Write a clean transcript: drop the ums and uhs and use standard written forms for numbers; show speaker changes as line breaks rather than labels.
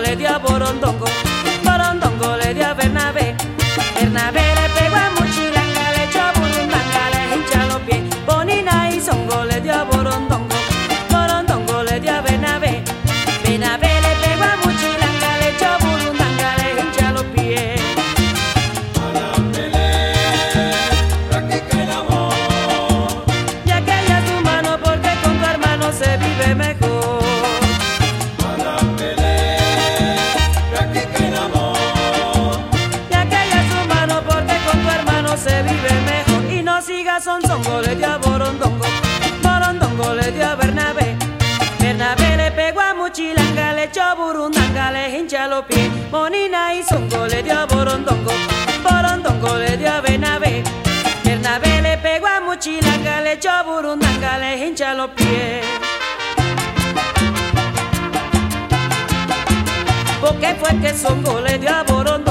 le dio a Borondongo, Borondongo le dio a Bernabé, Bernabé le pegó a Muchilanga, le echó burundanga, le hincha los pies. Bonina y Zongo le dio a Borondongo, Borondongo le dio a Bernabé, Bernabé le pegó a Muchilanga, le echó burundanga, le hincha los pies.
Practica el amor,
Y aquella es tu mano porque con tu hermano se vive mejor.
practica el amor,
Y aquella es tu mano porque con tu hermano se vive mejor. Y no sigas son Zongo le dio a Borondongo, Borondongo le dio a Bernabé, Bernabé le pegó a Muchilanga, le echó burundanga, le hincha los pies. Bonina y Zongo le dio a Borondongo, Borondongo le dio a Bernabé, Bernabé le pegó a Muchilanga, le echó burundanga, le hincha los pies. ¿Por qué fue que Zongo le dio a Borondongo?